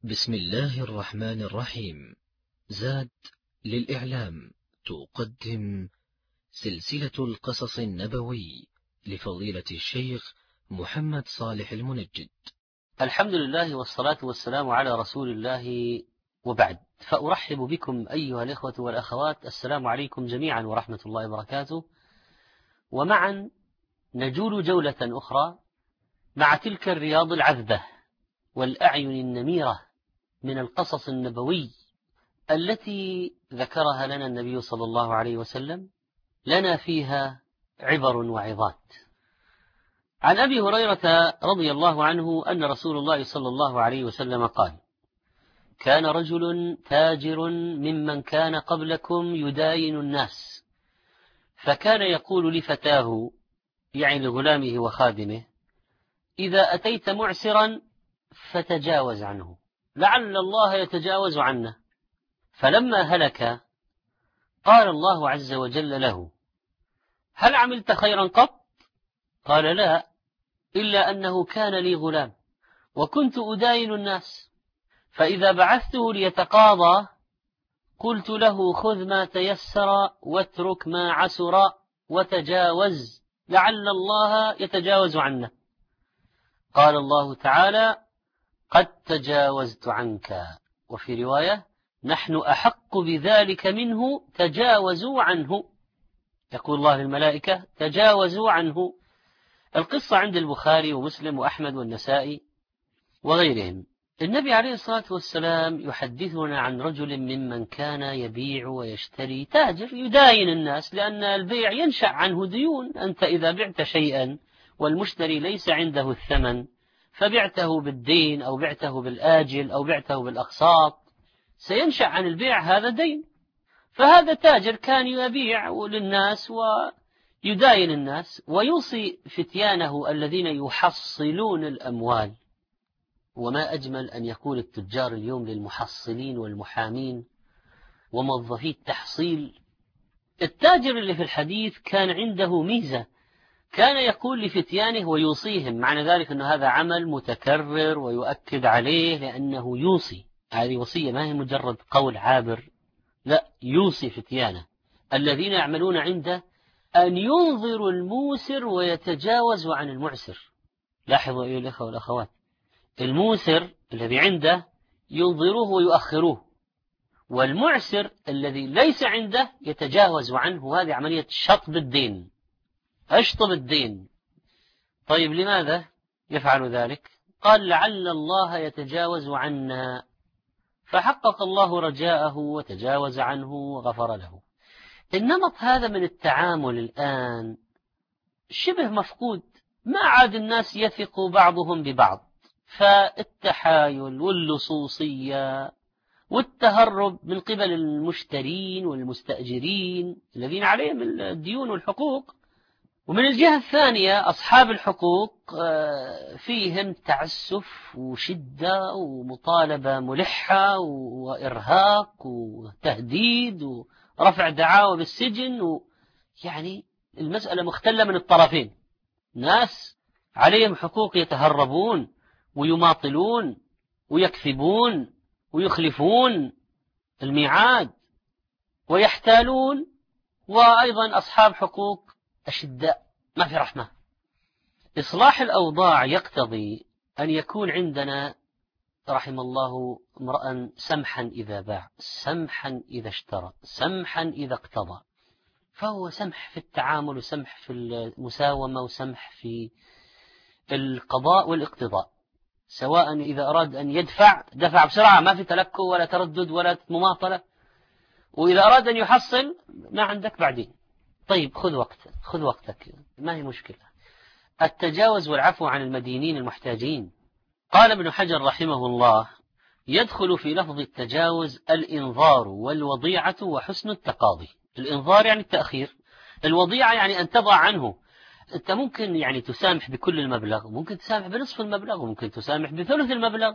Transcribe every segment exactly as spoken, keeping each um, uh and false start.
بسم الله الرحمن الرحيم. زاد للإعلام تقدم سلسلة القصص النبوي لفضيلة الشيخ محمد صالح المنجد. الحمد لله والصلاة والسلام على رسول الله، وبعد، فأرحب بكم أيها الإخوة والأخوات. السلام عليكم جميعا ورحمة الله وبركاته. ومعا نجول جولة أخرى مع تلك الرياض العذبة والأعين النميرة من القصص النبوي التي ذكرها لنا النبي صلى الله عليه وسلم، لنا فيها عبر وعظات. عن أبي هريرة رضي الله عنه أن رسول الله صلى الله عليه وسلم قال: كان رجل تاجر ممن كان قبلكم يداين الناس، فكان يقول لفتاه، يعني لغلامه وخادمه: إذا أتيت معسرا فتجاوز عنه، لعل الله يتجاوز عنا. فلما هلك قال الله عز وجل له: هل عملت خيرا قط؟ قال: لا، إلا أنه كان لي غلام وكنت أداين الناس، فإذا بعثته ليتقاضى قلت له: خذ ما تيسر واترك ما عسر وتجاوز، لعل الله يتجاوز عنا. قال الله تعالى: قد تجاوزت عنك. وفي رواية: نحن أحق بذلك منه، تجاوزوا عنه. يقول الله للملائكة: تجاوزوا عنه. القصة عند البخاري ومسلم وأحمد والنسائي وغيرهم. النبي عليه الصلاة والسلام يحدثنا عن رجل ممن كان يبيع ويشتري، تاجر يداين الناس، لأن البيع ينشأ عنه ديون. أنت إذا بعت شيئا والمشتري ليس عنده الثمن، فبعته بالدين أو بعته بالآجل أو بعته بالأقساط، سينشأ عن البيع هذا دين. فهذا تاجر كان يبيع للناس ويداين الناس، ويوصي فتيانه الذين يحصلون الأموال. وما أجمل أن يقول التجار اليوم للمحصلين والمحامين وموظفي التحصيل. التاجر اللي في الحديث كان عنده ميزة، كان يقول لفتيانه ويوصيهم، معنى ذلك أن هذا عمل متكرر ويؤكد عليه لأنه يوصي. هذه وصية ما هي مجرد قول عابر، لا، يوصي فتيانه الذين يعملون عنده أن ينظروا الموسر ويتجاوزوا عن المعسر. لاحظوا أيها الأخوة والأخوات، الموسر الذي عنده ينظروه ويؤخروه، والمعسر الذي ليس عنده يتجاوز عنه. هذه عملية شطب الدين، أشطب الدين. طيب لماذا يفعل ذلك؟ قال: لعل الله يتجاوز عنا. فحقق الله رجاءه وتجاوز عنه وغفر له. النمط هذا من التعامل الآن شبه مفقود، ما عاد الناس يثق بعضهم ببعض، فالتحايل واللصوصية والتهرب من قبل المشترين والمستأجرين الذين عليهم الديون والحقوق. ومن الجهة الثانية أصحاب الحقوق فيهم تعسف وشدة ومطالبة ملحة وإرهاق وتهديد ورفع دعاوى بالسجن، يعني المسألة مختلة من الطرفين. ناس عليهم حقوق يتهربون ويماطلون ويكذبون ويخلفون الميعاد ويحتالون، وأيضا أصحاب حقوق أشداء ما في رحمة. إصلاح الأوضاع يقتضي أن يكون عندنا رحم الله امرأ سمحا إذا باع، سمحا إذا اشترى، سمحا إذا اقتضى. فهو سمح في التعامل وسمح في المساومة وسمح في القضاء والاقتضاء، سواء إذا أراد أن يدفع دفع بسرعة، ما في تلكؤ ولا تردد ولا مماطلة، وإذا أراد أن يحصل ما عندك بعدين. طيب خذ وقتك، خذ وقتك، ما هي مشكلة. التجاوز والعفو عن المدينين المحتاجين. قال ابن حجر رحمه الله: يدخل في لفظ التجاوز الإنظار والوضيعة وحسن التقاضي. الإنظار يعني التأخير، الوضيعة يعني أن تضع عنه. أنت ممكن يعني تسامح بكل المبلغ، وممكن تسامح بنصف المبلغ، وممكن تسامح بثلث المبلغ.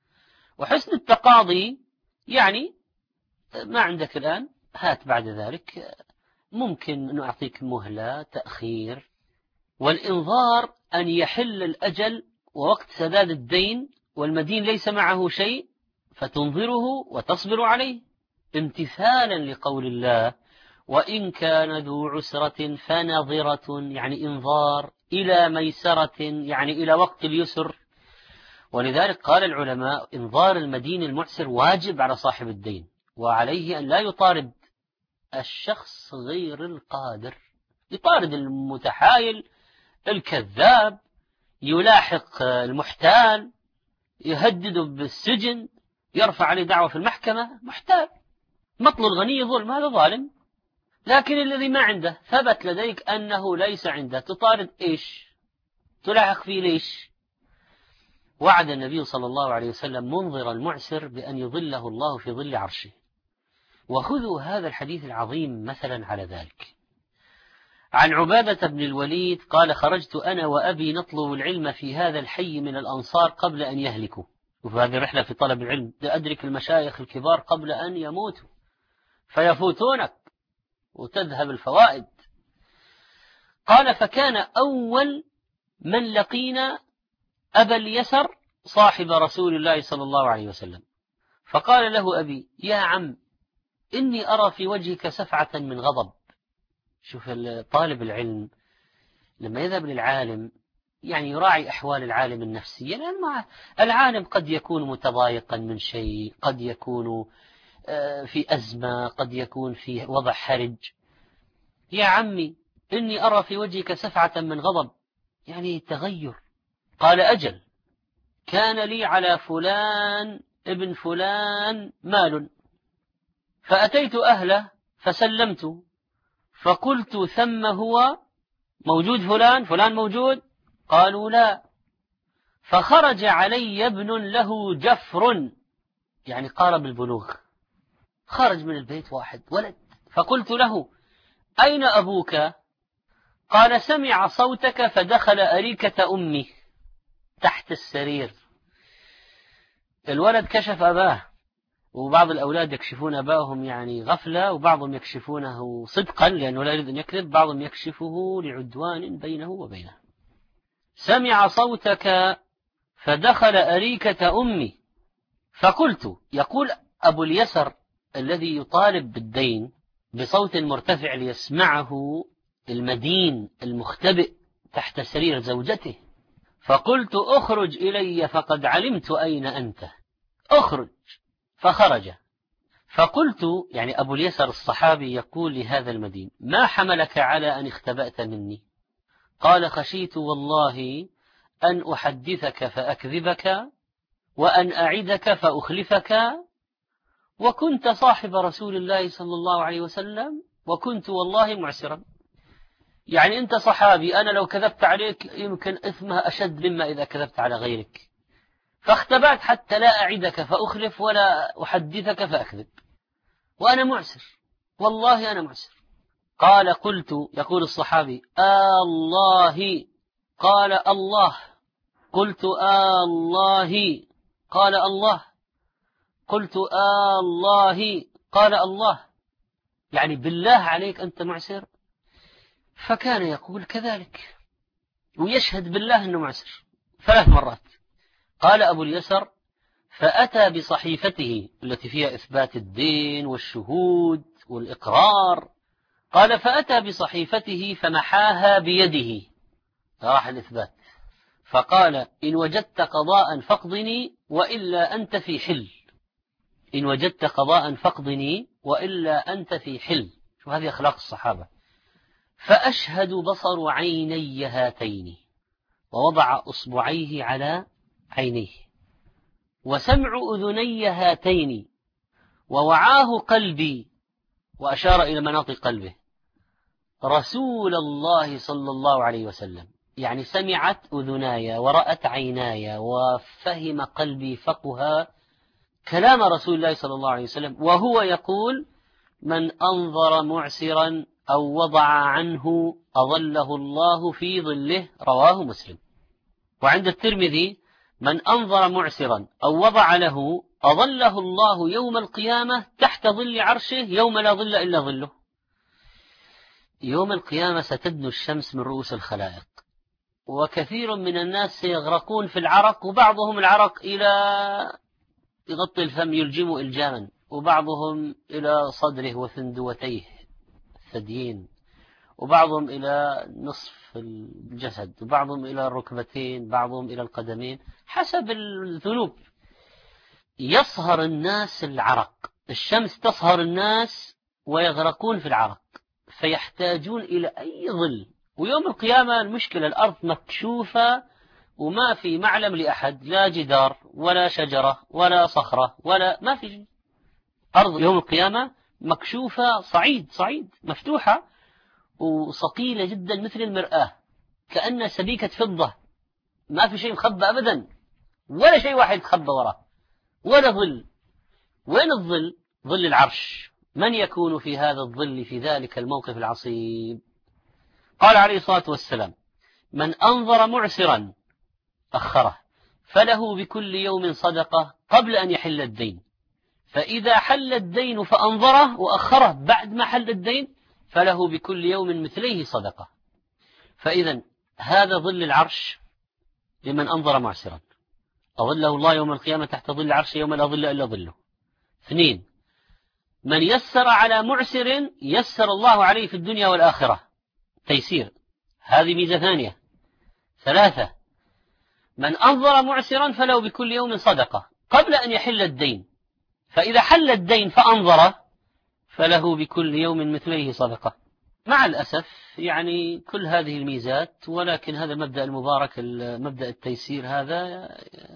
وحسن التقاضي يعني ما عندك الآن، هات بعد ذلك، ممكن أن أعطيك مهلة، تأخير. والإنظار أن يحل الأجل ووقت سداد الدين والمدين ليس معه شيء، فتنظره وتصبر عليه امتثالا لقول الله: وإن كان ذو عسرة فنظرة، يعني إنظار، إلى ميسرة، يعني إلى وقت اليسر. ولذلك قال العلماء: إنظار المدين المعسر واجب على صاحب الدين، وعليه أن لا يطارد الشخص غير القادر، يطارد المتحايل الكذاب، يلاحق المحتال، يهدده بالسجن، يرفع عليه دعوة في المحكمة. محتال، مطل الغني ظلم، هذا ظالم. لكن الذي ما عنده ثبت لديك أنه ليس عنده، تطارد إيش؟ تلاحق فيه ليش؟ وعد النبي صلى الله عليه وسلم منظر المعسر بأن يظله الله في ظل عرشه. وخذوا هذا الحديث العظيم مثلا على ذلك. عن عبادة بن الوليد قال: خرجت أنا وأبي نطلب العلم في هذا الحي من الأنصار قبل أن يهلكوا. وفي هذه الرحلة في طلب العلم لأدرك المشايخ الكبار قبل أن يموتوا فيفوتونك وتذهب الفوائد. قال: فكان أول من لقينا أبا اليسر صاحب رسول الله صلى الله عليه وسلم، فقال له أبي: يا عم، إني أرى في وجهك سفعة من غضب. شوف طالب العلم لما يذهب للعالم يعني يراعي أحوال العالم النفسية، لأن العالم قد يكون متضايقا من شيء، قد يكون في أزمة، قد يكون في وضع حرج. يا عمي، إني أرى في وجهك سفعة من غضب، يعني تغير. قال: أجل، كان لي على فلان ابن فلان مال، فأتيت أهله فسلمت، فقلت: ثم هو موجود فلان؟ فلان موجود؟ قالوا: لا. فخرج علي ابن له جفر، يعني قارب البلوغ، خرج من البيت واحد ولد. فقلت له: أين أبوك؟ قال: سمع صوتك فدخل أريكة أمي تحت السرير. الولد كشف أباه، وبعض الأولاد يكشفون أباهم يعني غفلة، وبعضهم يكشفونه صدقا لأنه لا يريد أن يكذب، بعضهم يكشفه لعدوان بينه وبينه. سمع صوتك فدخل أريكة أمي. فقلت، يقول أبو اليسر الذي يطالب بالدين بصوت مرتفع ليسمعه المدين المختبئ تحت سرير زوجته، فقلت: أخرج إلي فقد علمت أين أنت، أخرج. فخرج. فقلت، يعني أبو اليسر الصحابي يقول لهذا المدين: ما حملك على أن اختبأت مني؟ قال: خشيت والله أن أحدثك فأكذبك، وأن أعدك فأخلفك، وكنت صاحب رسول الله صلى الله عليه وسلم، وكنت والله معسرا. يعني أنت صحابي، أنا لو كذبت عليك يمكن إثمها أشد مما إذا كذبت على غيرك، فاختبأت حتى لا أعدك فأخلف ولا أحدثك فأكذب، وأنا معسر، والله أنا معسر. قال: قلت، يقول الصحابي: آه الله. قال: الله. قلت: آه الله. قال: الله. قلت: آه الله. قال: الله. يعني بالله عليك أنت معسر؟ فكان يقول كذلك ويشهد بالله أنه معسر ثلاث مرات. قال أبو اليسر: فأتى بصحيفته التي فيها إثبات الدين والشهود والإقرار. قال: فأتى بصحيفته فمحاها بيده، راح الإثبات، فقال: إن وجدت قضاء فاقضني وإلا أنت في حل، إن وجدت قضاء فاقضني وإلا أنت في حل. شو هذه أخلاق الصحابة. فأشهد بصر عيني هاتين، ووضع أصبعيه على عينيه، وسمع أذني هاتين، ووعاه قلبي، وأشار إلى مناطق قلبه، رسول الله صلى الله عليه وسلم. يعني سمعت أذناي ورأت عيناي وفهم قلبي فقها كلام رسول الله صلى الله عليه وسلم، وهو يقول: من أنظر معسرا أو وضع عنه أظله الله في ظله، رواه مسلم. وعند الترمذي: من أنظر معسرا أو وضع له أظله الله يوم القيامة تحت ظل عرشه يوم لا ظل إلا ظله. يوم القيامة ستدنو الشمس من رؤوس الخلائق، وكثير من الناس سيغرقون في العرق، وبعضهم العرق إلى يغطي الفم يلجم إلجاما، وبعضهم إلى صدره وثندوتيه الثديين، وبعضهم إلى نصف الجسد، وبعضهم إلى الركبتين، بعضهم إلى القدمين حسب الذنوب. يصهر الناس العرق، الشمس تصهر الناس ويغرقون في العرق، فيحتاجون إلى أي ظل. ويوم القيامة المشكلة الأرض مكشوفة وما في معلم لأحد، لا جدار ولا شجرة ولا صخرة ولا ما في شيء. أرض يوم القيامة مكشوفة، صعيد صعيد مفتوحة وصقيلة جدا مثل المرآة، كأنها سبيكة فضة، ما في شيء مخبى أبدا، ولا شيء واحد مخبى وراه، ولا ظل. وين الظل؟ ظل العرش. من يكون في هذا الظل في ذلك الموقف العصيب؟ قال عليه الصلاة والسلام: من أنظر معسرا أخره فله بكل يوم صدقة قبل أن يحل الدين، فإذا حل الدين فأنظره وأخره بعد ما حل الدين فله بكل يوم مثليه صدقة. فإذا هذا ظل العرش لمن أنظر معسرا، أظله الله يوم القيامة تحت ظل العرش يوم لا ظل إلا ظله. اثنين، من يسر على معسر يسر الله عليه في الدنيا والآخرة، تيسير، هذه ميزة ثانية. ثلاثة، من أنظر معسرا فله بكل يوم صدقة قبل أن يحل الدين، فإذا حل الدين فأنظره فله بكل يوم مثليه صدقة. مع الأسف يعني كل هذه الميزات، ولكن هذا المبدأ المبارك، مبدأ التيسير، هذا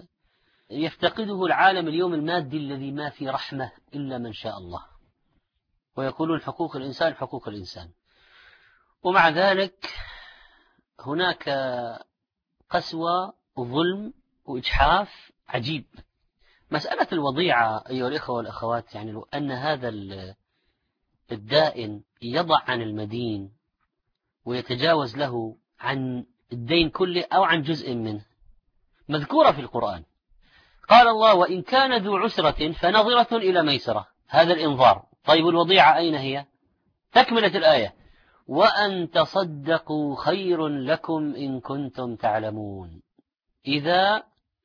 يفتقده العالم اليوم المادي الذي ما في رحمة إلا من شاء الله، ويقولون حقوق الإنسان حقوق الإنسان. ومع ذلك هناك قسوة وظلم وإجحاف عجيب. مسألة الوضيعة أيها الإخوة والأخوات، يعني لو أن هذا الدائن يضع عن المدين ويتجاوز له عن الدين كله أو عن جزء منه، مذكورة في القرآن. قال الله: وإن كان ذو عسرة فنظرة إلى ميسرة، هذا الإنظار. طيب الوضيعة أين هي؟ تكملة الآية: وأن تصدقوا خير لكم إن كنتم تعلمون. إذا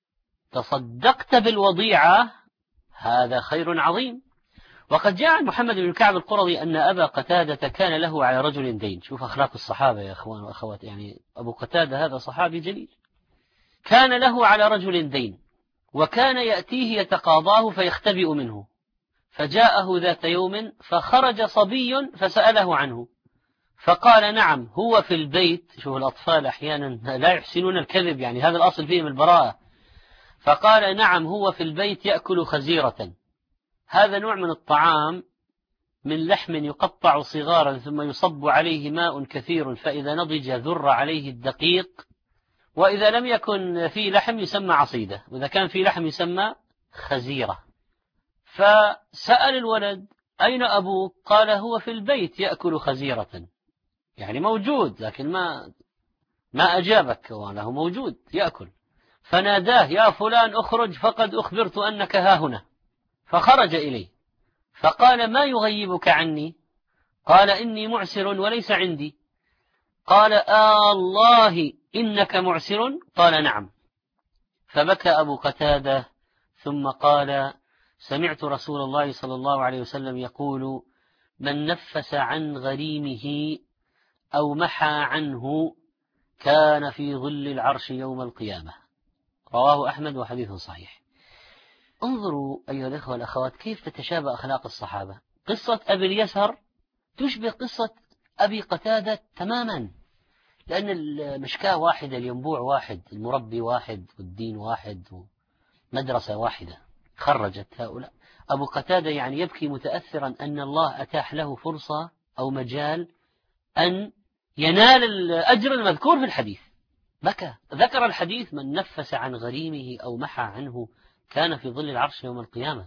تصدقت بالوضيعة هذا خير عظيم. وقد جاء عن محمد بن كعب القرظي أن أبا قتادة كان له على رجل دين. شوف أخلاق الصحابة يا أخوان وأخوات، يعني أبو قتادة هذا صحابي جليل، كان له على رجل دين وكان يأتيه يتقاضاه فيختبئ منه، فجاءه ذات يوم فخرج صبي فسأله عنه، فقال: نعم هو في البيت. شوف الأطفال أحيانا لا يحسنون الكذب، يعني هذا الأصل فيهم البراءة. فقال: نعم هو في البيت يأكل خزيرة، هذا نوع من الطعام من لحم يقطع صغارا ثم يصب عليه ماء كثير، فإذا نضج ذر عليه الدقيق، وإذا لم يكن في لحم يسمى عصيدة، وإذا كان في لحم يسمى خزيرة. فسأل الولد: أين أبوك؟ قال: هو في البيت يأكل خزيرة، يعني موجود لكن ما ما أجابك، وله موجود يأكل. فناداه: يا فلان اخرج فقد أخبرت أنك ها هنا. فخرج إليه فقال: ما يغيبك عني؟ قال: إني معسر وليس عندي. قال: آه الله إنك معسر؟ قال: نعم. فبكى أبو قتادة ثم قال: سمعت رسول الله صلى الله عليه وسلم يقول: من نفس عن غريمه أو محى عنه كان في ظل العرش يوم القيامة. رواه أحمد وحديث صحيح. انظروا أيها الأخوة والأخوات كيف تتشابه أخلاق الصحابة. قصة أبي اليسر تشبه قصة أبي قتادة تماما، لأن المشكاة واحدة، الينبوع واحد، المربي واحد، والدين واحد، ومدرسة واحدة خرجت هؤلاء. أبو قتادة يعني يبكي متأثرا أن الله أتاح له فرصة أو مجال أن ينال الأجر المذكور في الحديث، بكى. ذكر الحديث: من نفس عن غريمه أو محى عنه كان في ظل العرش يوم القيامة.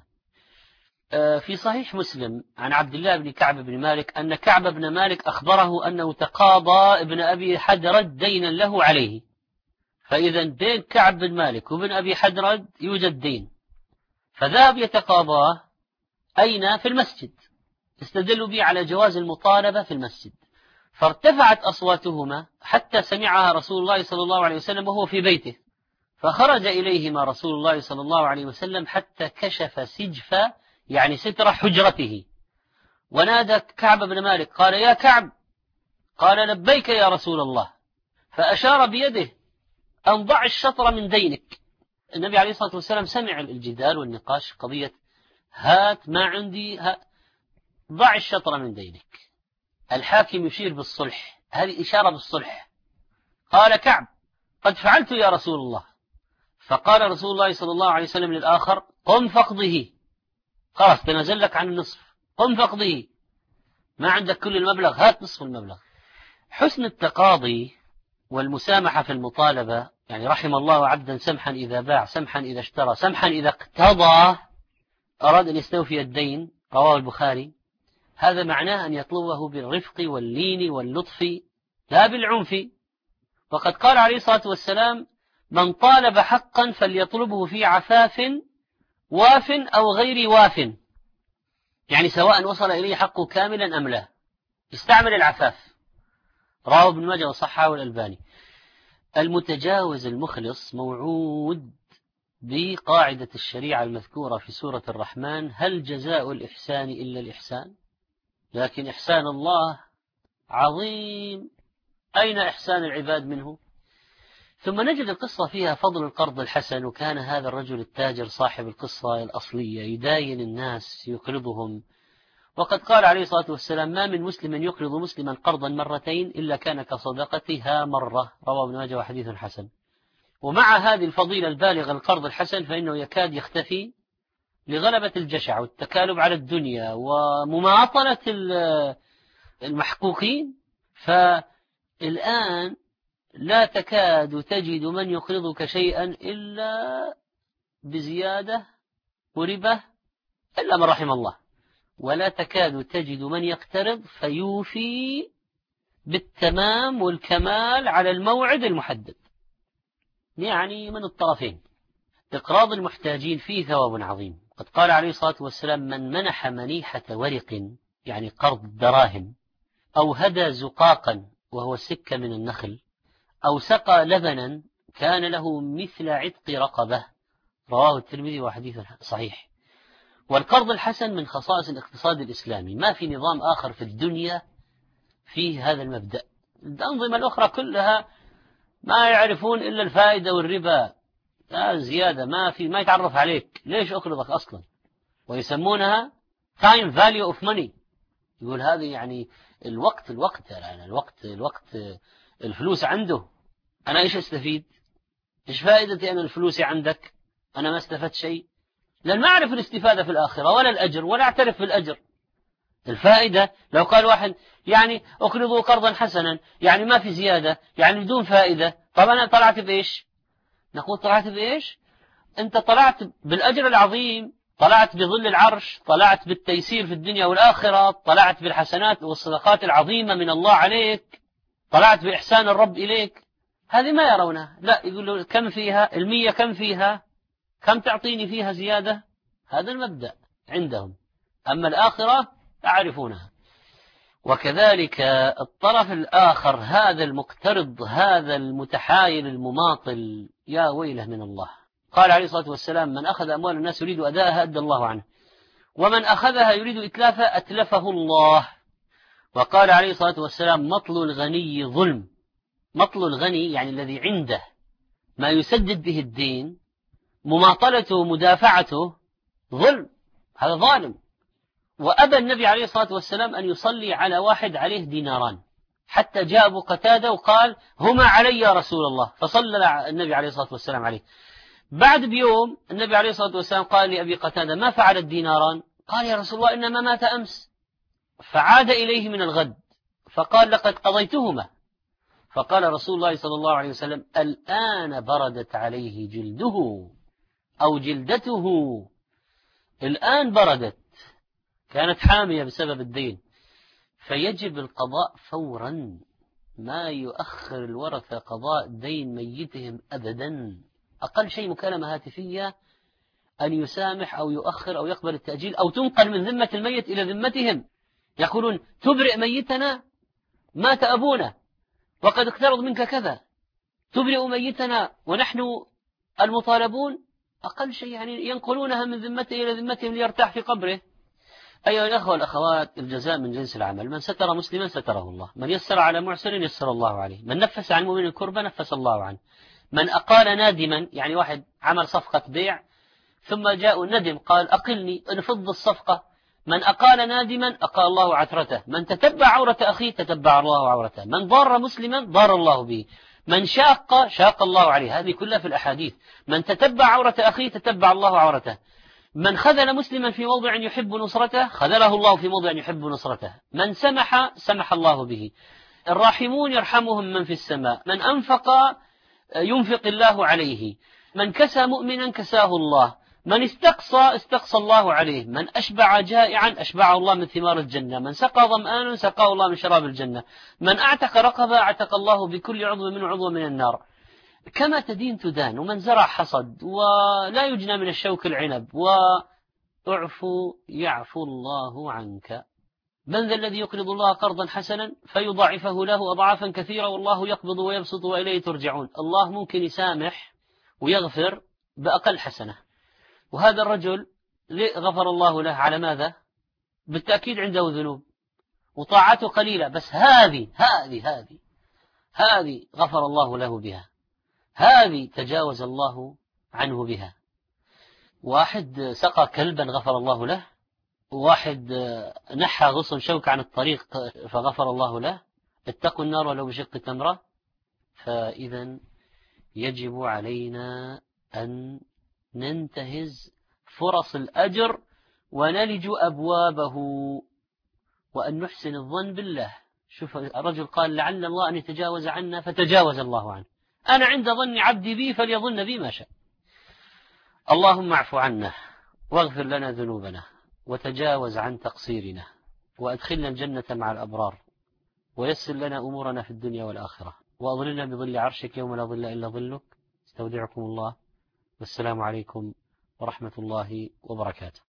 في صحيح مسلم عن عبد الله بن كعب بن مالك أن كعب بن مالك أخبره أنه تقاضى ابن أبي حدرد دينا له عليه، فإذا بين كعب بن مالك وابن أبي حدرد يوجد دين، فذهب يتقاضاه أين؟ في المسجد، استدلوا به على جواز المطالبة في المسجد، فارتفعت أصواتهما حتى سمعها رسول الله صلى الله عليه وسلم وهو في بيته، فخرج إليهما رسول الله صلى الله عليه وسلم حتى كشف سجف يعني ستر حجرته، ونادى كعب بن مالك قال: يا كعب. قال: لبيك يا رسول الله. فأشار بيده أن ضع الشطر من دينك. النبي عليه الصلاة والسلام سمع الجدال والنقاش، قضية هات ما عندي هات، ضع الشطر من دينك. الحاكم يشير بالصلح، هذه إشارة بالصلح. قال كعب: قد فعلت يا رسول الله. فقال رسول الله صلى الله عليه وسلم للآخر: قم فقضه، خلاص تنزل لك عن النصف، قم فقضه، ما عندك كل المبلغ، هات نصف المبلغ. حسن التقاضي والمسامحة في المطالبة، يعني رحم الله عبدا سمحا إذا باع، سمحا إذا اشترى، سمحا إذا اقتضى، أراد أن يستوفي الدين، رواه البخاري. هذا معناه أن يطلبه بالرفق واللين واللطف لا بالعنف. وقد قال عليه الصلاة والسلام: من طالب حقا فليطلبه في عفاف واف أو غير واف، يعني سواء وصل إليه حقه كاملا أم لا، استعمل العفاف. رواه ابن ماجه وصححه الألباني. المتجاوز المخلص موعود بقاعدة الشريعة المذكورة في سورة الرحمن: هل جزاء الإحسان إلا الإحسان؟ لكن إحسان الله عظيم، أين إحسان العباد منه؟ ثم نجد القصة فيها فضل القرض الحسن. وكان هذا الرجل التاجر صاحب القصة الأصلية يداين الناس يقرضهم، وقد قال عليه الصلاة والسلام: ما من مسلم يقرض مسلما قرضا مرتين إلا كان كصدقتها مرة، رواه ابن ماجه وحديث حسن. ومع هذه الفضيلة البالغة القرض الحسن فإنه يكاد يختفي لغلبة الجشع والتكالب على الدنيا ومماطلة المحقوقين. فالآن لا تكاد تجد من يقرضك شيئا إلا بزيادة وربا إلا من رحم الله، ولا تكاد تجد من يقترض فيوفي بالتمام والكمال على الموعد المحدد، يعني من الطرفين. إقراض المحتاجين فيه ثواب عظيم. قد قال عليه الصلاة والسلام: من منح منيحة ورق، يعني قرض دراهم، أو هدى زقاقا وهو سكة من النخل، أو سقى لبنا، كان له مثل عتق رقبة، رواه الترمذي وحديث صحيح. والقرض الحسن من خصائص الاقتصاد الإسلامي، ما في نظام آخر في الدنيا فيه هذا المبدأ. الأنظمة الأخرى كلها ما يعرفون إلا الفائدة والربا، لا زيادة، ما في ما يتعرف عليك، ليش أقرضك أصلا؟ ويسمونها time value of money، يقول هذه يعني الوقت الوقت يعني الوقت الوقت الفلوس عنده، أنا إيش أستفيد؟ إيش فائدتي أنا الفلوس عندك؟ أنا ما استفدت شيء، لن ما أعرف الاستفادة في الآخرة ولا الأجر ولا أعترف في الأجر. الفائدة لو قال واحد يعني أقرضوا قرضا حسنا، يعني ما في زيادة، يعني بدون فائدة، طب أنا طلعت بإيش؟ نقول طلعت بإيش؟ أنت طلعت بالأجر العظيم، طلعت بظل العرش، طلعت بالتيسير في الدنيا والآخرة، طلعت بالحسنات والصدقات العظيمة من الله عليك، طلعت بإحسان الرب إليك. هذه ما يرونها، لا يقولوا كم فيها المية، كم فيها، كم تعطيني فيها زيادة، هذا المبدأ عندهم. أما الآخرة يعرفونها. وكذلك الطرف الآخر، هذا المقترض، هذا المتحايل المماطل، يا ويله من الله. قال عليه الصلاة والسلام: من أخذ أموال الناس يريد أداءها أدى الله عنه، ومن أخذها يريد إتلافها أتلفه الله. وقال عليه الصلاة والسلام: مطل الغني ظلم. مطل الغني يعني الذي عنده ما يسدد به الدين، مماطلته ومدافعته ظلم، هذا ظالم. وأبى النبي عليه الصلاة والسلام أن يصلي على واحد عليه ديناران، حتى جاء أبو قتادة وقال: هما علي يا رسول الله، فصلى النبي عليه الصلاة والسلام عليه. بعد بيوم النبي عليه الصلاة والسلام قال لأبي قتادة: ما فعل الديناران؟ قال: يا رسول الله إنما مات أمس. فعاد إليه من الغد فقال: لقد قضيتهما. فقال رسول الله صلى الله عليه وسلم: الآن بردت عليه جلده أو جلدته، الآن بردت، كانت حامية بسبب الدين، فيجب القضاء فورا، ما يؤخر الورثة قضاء دين ميتهم أبدا. أقل شيء مكالمة هاتفية أن يسامح أو يؤخر أو يقبل التأجيل، أو تنقل من ذمة الميت إلى ذمتهم، يقولون: تبرئ ميتنا، مات أبونا وقد اقترض منك كذا، تبرئ ميتنا ونحن المطالبون أقل شيء يعني ينقلونها من ذمته إلى ذمتهم ليرتاح في قبره. أيها الأخوة والأخوات، الجزاء من جنس العمل. من ستر مسلما ستره الله، من يسر على معسر يسر الله عليه، من نفس عن مؤمن كربة نفس الله عنه، من أقال نادما، يعني واحد عمل صفقة بيع ثم جاء ندم قال أقلني انفض الصفقة، من أقال نادما أقال الله عثرته، من تتبع عورة أخيه تتبع الله عورته، من ضار مسلما ضار الله به، من شاق شاق الله عليه. هذه كلها في الأحاديث. من تتبع عورة أخيه تتبع الله عورته، من خذل مسلما في موضع يحب نصرته خذله الله في موضع يحب نصرته، من سمح سمح الله به. الراحمون يرحمهم من في السماء، من أنفق ينفق الله عليه، من كسى مؤمنا كساه الله، من استقصى استقصى الله عليه، من أشبع جائعا أشبعه الله من ثمار الجنة، من سقى ظمآنا سقاه الله من شراب الجنة، من أعتق رقبة أعتق الله بكل عضو من عضو من النار. كما تدين تدان. ومن زرع حصد، ولا يجنى من الشوك العنب، واعفو يعفو الله عنك. من ذا الذي يقرض الله قرضا حسنا فيضاعفه له أضعافا كثيرة والله يقبض ويبسط وإليه ترجعون. الله ممكن يسامح ويغفر بأقل حسنة. وهذا الرجل غفر الله له على ماذا؟ بالتأكيد عنده ذنوب وطاعته قليلة، بس هذه هذه هذه هذه غفر الله له بها، هذه تجاوز الله عنه بها. واحد سقى كلبا غفر الله له، واحد نحى غصن شوك عن الطريق فغفر الله له. اتقوا النار ولو بشق تمرة. فإذا يجب علينا أن ننتهز فرص الأجر ونلج أبوابه، وأن نحسن الظن بالله. شوف الرجل قال لعل الله أن يتجاوز عنا فتجاوز الله عنه. أنا عند ظن عبدي بي فليظن بي ما شاء. اللهم اعف عنا واغفر لنا ذنوبنا وتجاوز عن تقصيرنا وأدخلنا الجنة مع الأبرار، ويسر لنا أمورنا في الدنيا والآخرة، وأظلنا بظل عرشك يوم لا ظل إلا ظلك. استودعكم الله، والسلام عليكم ورحمة الله وبركاته.